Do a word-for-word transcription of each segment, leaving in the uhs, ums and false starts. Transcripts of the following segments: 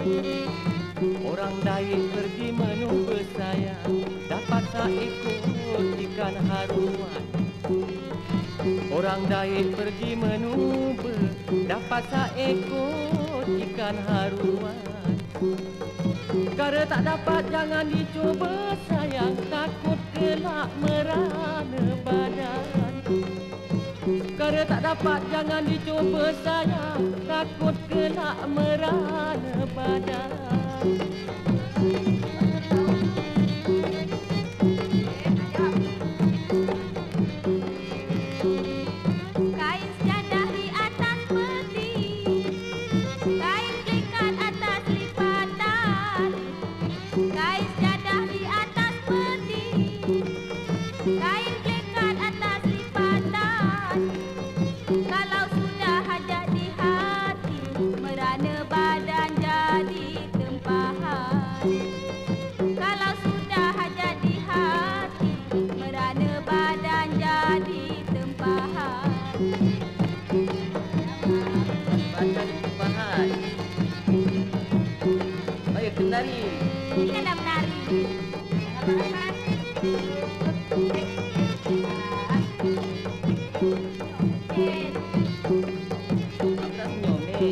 Orang daik pergi menunggu sayang, dapat seekor ikan haruan. Orang daik pergi menunggu, dapat seekor ikan haruan. Kalau tak dapat jangan dicuba sayang, takut kelak merana badan. Kalau tak dapat jangan dicuba sayang, takut kelak merana badan. Kain sejadah di atas peti, kain pelikat atas lipatan. Kain sejadah di atas peti, kain pelikat atas lipatan. Kalau sudah hajat di hati, merana badan jadi tempahan. Kalau sudah hajat di hati, merana badan jadi tempahan. Badan tempahan. Ayo kendari. Kita dah menari. Aku tak senyum ni.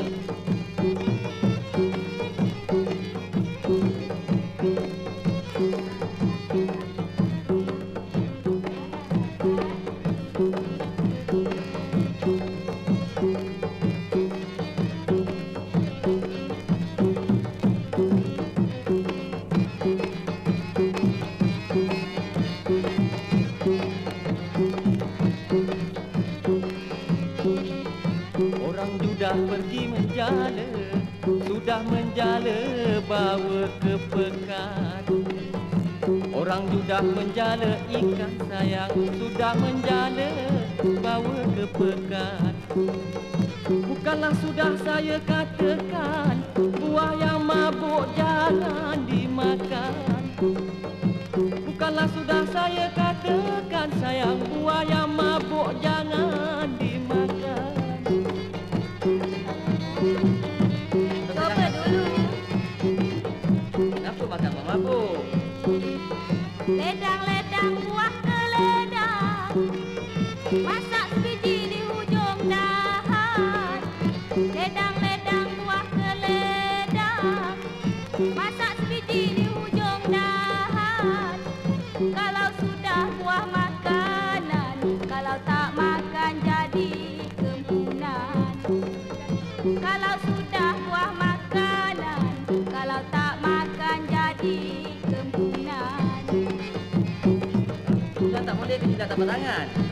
Orang sudah pergi menjala, sudah menjala bawa ke pekan. Orang sudah menjala ikan sayang, sudah menjala bawa ke pekan. Bukanlah sudah saya katakan, buah yang mabuk jangan dimakan. Bukanlah sudah saya katakan sayang, buah yang mabuk jangan dimakan. Coba dulu. Kenapa makan buah mabuk? Ledang-ledang buah keledang, masak sebiji di hujung dahan. Ledang-ledang buah keledang, masak sebiji di hujung dahan. Kalau sudah buah makanan, kalau tak makan jadi kempunan. Kalau sudah buah makanan, kalau tak makan jadi kempunan. Sudah tak boleh ke tidak dapat tangan.